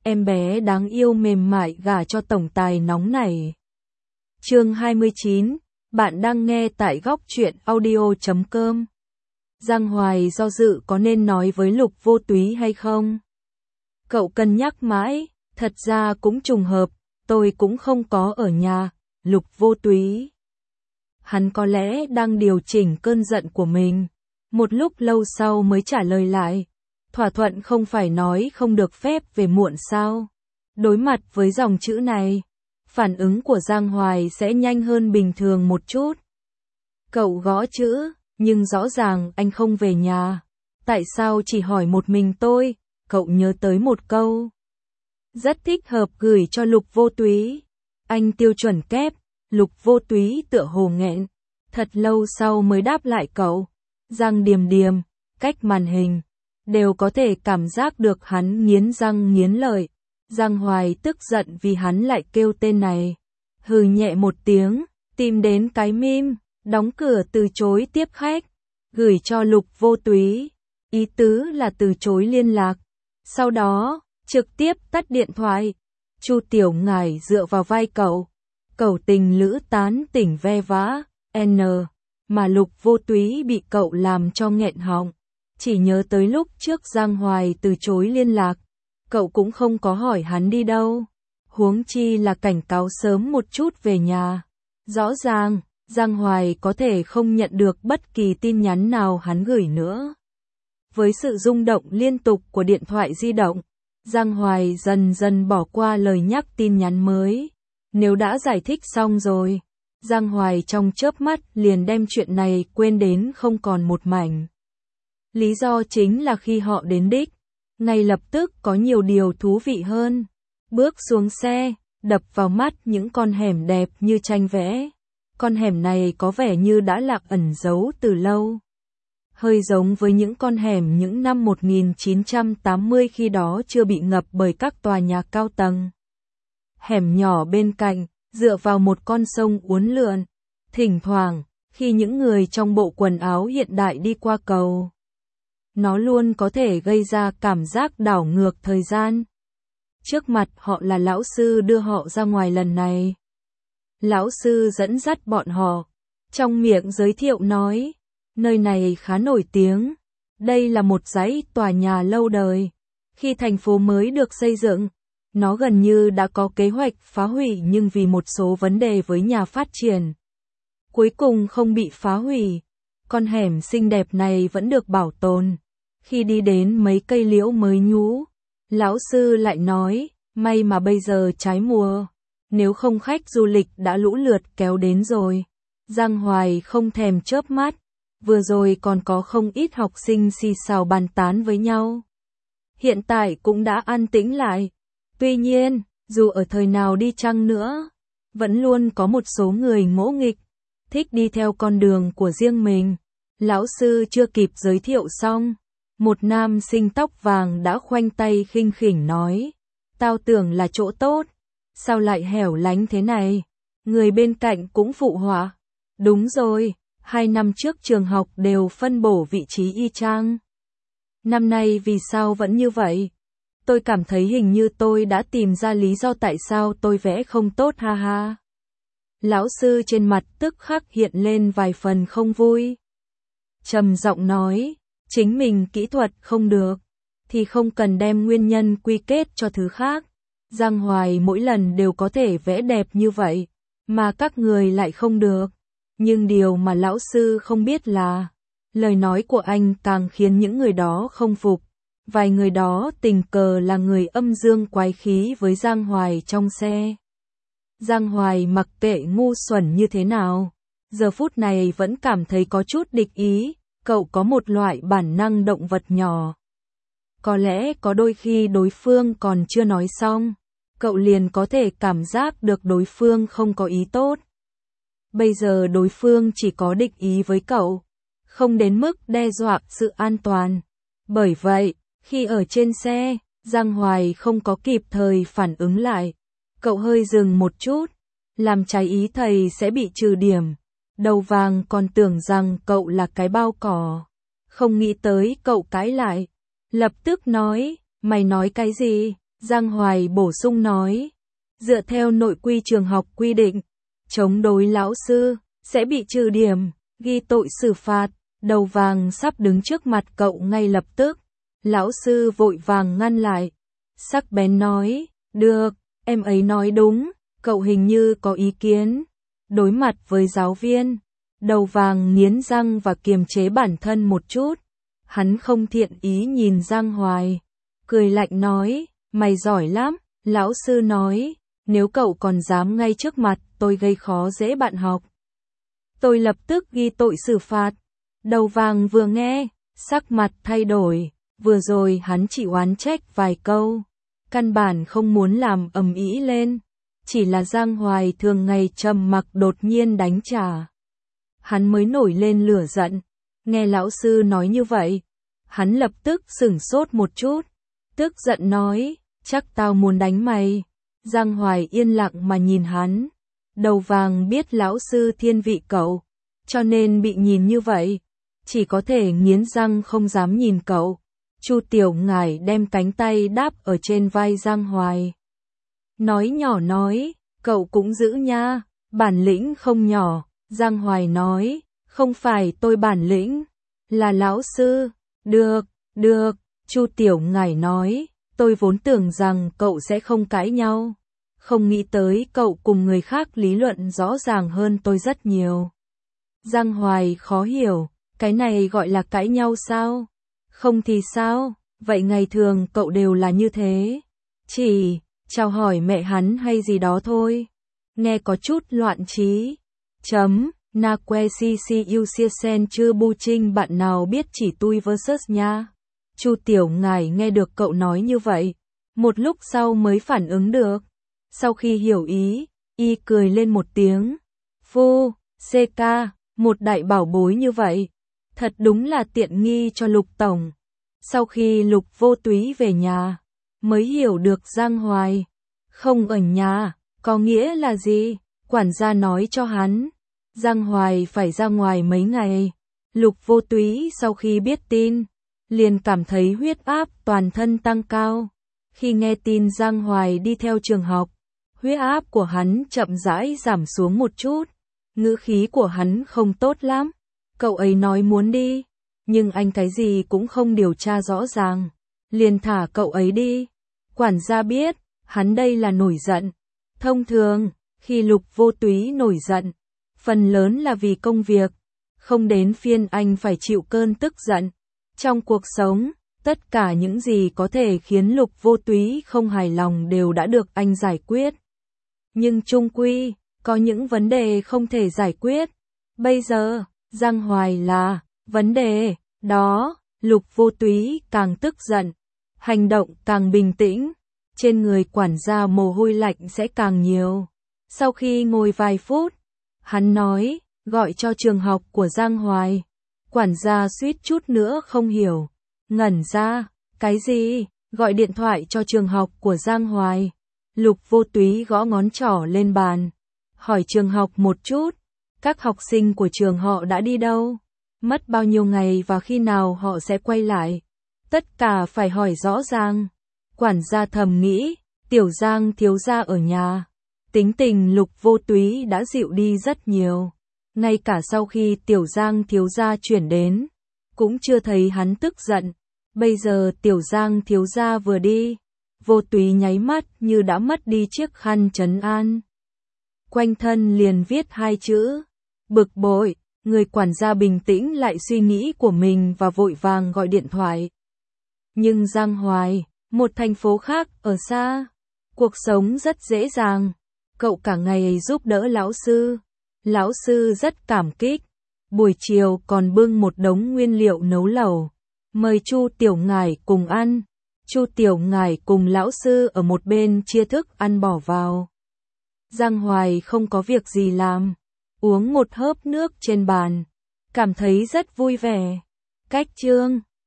em bé đáng yêu mềm mại gả cho tổng tài nóng này. Chương 29, bạn đang nghe tại góc truyện audio.com. Giang Hoài do dự có nên nói với Lục Vô Túy hay không. Cậu cân nhắc mãi, thật ra cũng trùng hợp, tôi cũng không có ở nhà. Lục Vô Túy, hắn có lẽ đang điều chỉnh cơn giận của mình. Một lúc lâu sau mới trả lời lại. Thỏa thuận không phải nói không được phép về muộn sao? Đối mặt với dòng chữ này, phản ứng của Giang Hoài sẽ nhanh hơn bình thường một chút. Cậu gõ chữ, nhưng rõ ràng anh không về nhà. Tại sao chỉ hỏi một mình tôi? Cậu nhớ tới một câu rất thích hợp gửi cho Lục Vô Túy. Anh tiêu chuẩn kép. Lục Vô Túy tựa hồ nghẹn. Thật lâu sau mới đáp lại cậu. Giang Điềm Điềm, cách màn hình, đều có thể cảm giác được hắn nghiến răng nghiến lợi. Giang Hoài tức giận vì hắn lại kêu tên này. Hừ nhẹ một tiếng, tìm đến cái meme, đóng cửa từ chối tiếp khách, gửi cho Lục Vô Túy. Ý tứ là từ chối liên lạc. Sau đó, trực tiếp tắt điện thoại. Chu Tiểu Ngải dựa vào vai cậu. Cậu tình lữ tán tỉnh ve vã, mà Lục Vô Túy bị cậu làm cho nghẹn họng. Chỉ nhớ tới lúc trước Giang Hoài từ chối liên lạc, cậu cũng không có hỏi hắn đi đâu. Huống chi là cảnh cáo sớm một chút về nhà. Rõ ràng, Giang Hoài có thể không nhận được bất kỳ tin nhắn nào hắn gửi nữa. Với sự rung động liên tục của điện thoại di động, Giang Hoài dần dần bỏ qua lời nhắc tin nhắn mới. Nếu đã giải thích xong rồi, Giang Hoài trong chớp mắt liền đem chuyện này quên đến không còn một mảnh. Lý do chính là khi họ đến đích, ngay lập tức có nhiều điều thú vị hơn. Bước xuống xe, đập vào mắt những con hẻm đẹp như tranh vẽ. Con hẻm này có vẻ như đã lạc ẩn giấu từ lâu. Hơi giống với những con hẻm những năm 1980 khi đó chưa bị ngập bởi các tòa nhà cao tầng. Hẻm nhỏ bên cạnh, dựa vào một con sông uốn lượn. Thỉnh thoảng, khi những người trong bộ quần áo hiện đại đi qua cầu, nó luôn có thể gây ra cảm giác đảo ngược thời gian. Trước mặt họ là lão sư đưa họ ra ngoài lần này. Lão sư dẫn dắt bọn họ, trong miệng giới thiệu nói, nơi này khá nổi tiếng. Đây là một dãy tòa nhà lâu đời. Khi thành phố mới được xây dựng, nó gần như đã có kế hoạch phá hủy nhưng vì một số vấn đề với nhà phát triển, cuối cùng không bị phá hủy. Con hẻm xinh đẹp này vẫn được bảo tồn. Khi đi đến mấy cây liễu mới nhú, lão sư lại nói, may mà bây giờ trái mùa, nếu không khách du lịch đã lũ lượt kéo đến rồi. Giang Hoài không thèm chớp mắt, vừa rồi còn có không ít học sinh xì xào bàn tán với nhau. Hiện tại cũng đã an tĩnh lại. Tuy nhiên, dù ở thời nào đi chăng nữa, vẫn luôn có một số người ngỗ nghịch, thích đi theo con đường của riêng mình. Lão sư chưa kịp giới thiệu xong, một nam sinh tóc vàng đã khoanh tay khinh khỉnh nói, tao tưởng là chỗ tốt, sao lại hẻo lánh thế này? Người bên cạnh cũng phụ họa, đúng rồi, 2 năm trước trường học đều phân bổ vị trí y chang. Năm nay vì sao vẫn như vậy? Tôi cảm thấy hình như tôi đã tìm ra lý do tại sao tôi vẽ không tốt ha ha. Lão sư trên mặt tức khắc hiện lên vài phần không vui. Trầm giọng nói, chính mình kỹ thuật không được, thì không cần đem nguyên nhân quy kết cho thứ khác. Giang Hoài mỗi lần đều có thể vẽ đẹp như vậy, mà các người lại không được. Nhưng điều mà lão sư không biết là, lời nói của anh càng khiến những người đó không phục. Vài người đó tình cờ là người âm dương quái khí với Giang Hoài trong xe. Giang Hoài mặc kệ ngu xuẩn như thế nào, giờ phút này vẫn cảm thấy có chút địch ý. Cậu có một loại bản năng động vật nhỏ. Có lẽ có đôi khi đối phương còn chưa nói xong, cậu liền có thể cảm giác được đối phương không có ý tốt. Bây giờ đối phương chỉ có địch ý với cậu, không đến mức đe dọa sự an toàn. Bởi vậy, khi ở trên xe, Giang Hoài không có kịp thời phản ứng lại. Cậu hơi dừng một chút, làm trái ý thầy sẽ bị trừ điểm. Đầu vàng còn tưởng rằng cậu là cái bao cỏ. Không nghĩ tới cậu cãi lại. Lập tức nói, mày nói cái gì? Giang Hoài bổ sung nói, dựa theo nội quy trường học quy định, chống đối lão sư, sẽ bị trừ điểm, ghi tội xử phạt. Đầu vàng sắp đứng trước mặt cậu ngay lập tức. Lão sư vội vàng ngăn lại. Sắc bén nói, được, em ấy nói đúng, cậu hình như có ý kiến. Đối mặt với giáo viên, đầu vàng nghiến răng và kiềm chế bản thân một chút. Hắn không thiện ý nhìn Giang Hoài, cười lạnh nói, mày giỏi lắm. Lão sư nói, nếu cậu còn dám ngay trước mặt tôi gây khó dễ bạn học, tôi lập tức ghi tội xử phạt. Đầu vàng vừa nghe, sắc mặt thay đổi, vừa rồi hắn chỉ oán trách vài câu, căn bản không muốn làm ầm ĩ lên, chỉ là Giang Hoài thường ngày trầm mặc đột nhiên đánh trả. Hắn mới nổi lên lửa giận, nghe lão sư nói như vậy, hắn lập tức sửng sốt một chút, tức giận nói, chắc tao muốn đánh mày. Giang Hoài yên lặng mà nhìn hắn, đầu vàng biết lão sư thiên vị cậu, cho nên bị nhìn như vậy, chỉ có thể nghiến răng không dám nhìn cậu. Chu Tiểu Ngải đem cánh tay đáp ở trên vai Giang Hoài. Nói nhỏ nói, cậu cũng giữ nha, bản lĩnh không nhỏ. Giang Hoài nói, không phải tôi bản lĩnh, là lão sư. Được, được, Chu Tiểu Ngải nói, tôi vốn tưởng rằng cậu sẽ không cãi nhau. Không nghĩ tới cậu cùng người khác lý luận rõ ràng hơn tôi rất nhiều. Giang Hoài khó hiểu, cái này gọi là cãi nhau sao? Không thì sao? Vậy ngày thường cậu đều là như thế. Chỉ chào hỏi mẹ hắn hay gì đó thôi. Nghe có chút loạn trí. Na que si si you sia sen chưa bu trinh bạn nào biết chỉ tui versus nha. Chu Tiểu Ngải nghe được cậu nói như vậy, một lúc sau mới phản ứng được. Sau khi hiểu ý, y cười lên một tiếng. Phu, CK, một đại bảo bối như vậy, thật đúng là tiện nghi cho Lục Tổng. Sau khi Lục Vô Túy về nhà, mới hiểu được Giang Hoài không ở nhà, có nghĩa là gì? Quản gia nói cho hắn, Giang Hoài phải ra ngoài mấy ngày. Lục Vô Túy sau khi biết tin, liền cảm thấy huyết áp toàn thân tăng cao. Khi nghe tin Giang Hoài đi theo trường học, huyết áp của hắn chậm rãi giảm xuống một chút. Ngữ khí của hắn không tốt lắm. Cậu ấy nói muốn đi, nhưng anh cái gì cũng không điều tra rõ ràng, liền thả cậu ấy đi. Quản gia biết, hắn đây là nổi giận. Thông thường, khi Lục Vô Túy nổi giận, phần lớn là vì công việc, không đến phiên anh phải chịu cơn tức giận. Trong cuộc sống, tất cả những gì có thể khiến Lục Vô Túy không hài lòng đều đã được anh giải quyết. Nhưng chung quy, có những vấn đề không thể giải quyết. Bây giờ, Giang Hoài là vấn đề đó. Lục Vô Túy càng tức giận, hành động càng bình tĩnh, trên người quản gia mồ hôi lạnh sẽ càng nhiều. Sau khi ngồi vài phút, hắn nói, gọi cho trường học của Giang Hoài. Quản gia suýt chút nữa không hiểu, ngẩn ra, cái gì? Gọi điện thoại cho trường học của Giang Hoài. Lục Vô Túy gõ ngón trỏ lên bàn, hỏi trường học một chút, các học sinh của trường họ đã đi đâu? Mất bao nhiêu ngày và khi nào họ sẽ quay lại? Tất cả phải hỏi rõ ràng. Quản gia thầm nghĩ, Tiểu Giang thiếu gia ở nhà. Tính tình Lục Vô Túy đã dịu đi rất nhiều. Ngay cả sau khi Tiểu Giang thiếu gia chuyển đến, cũng chưa thấy hắn tức giận. Bây giờ Tiểu Giang thiếu gia vừa đi, Vô Túy nháy mắt như đã mất đi chiếc khăn trấn an. Quanh thân liền viết hai chữ, bực bội. Người quản gia bình tĩnh lại suy nghĩ của mình và vội vàng gọi điện thoại. Nhưng Giang Hoài, một thành phố khác ở xa, cuộc sống rất dễ dàng. Cậu cả ngày giúp đỡ lão sư. Lão sư rất cảm kích. Buổi chiều còn bưng một đống nguyên liệu nấu lẩu, mời Chu Tiểu Ngải cùng ăn. Chu Tiểu Ngải cùng lão sư ở một bên chia thức ăn bỏ vào. Giang Hoài không có việc gì làm, uống một hớp nước trên bàn, cảm thấy rất vui vẻ. Cách chương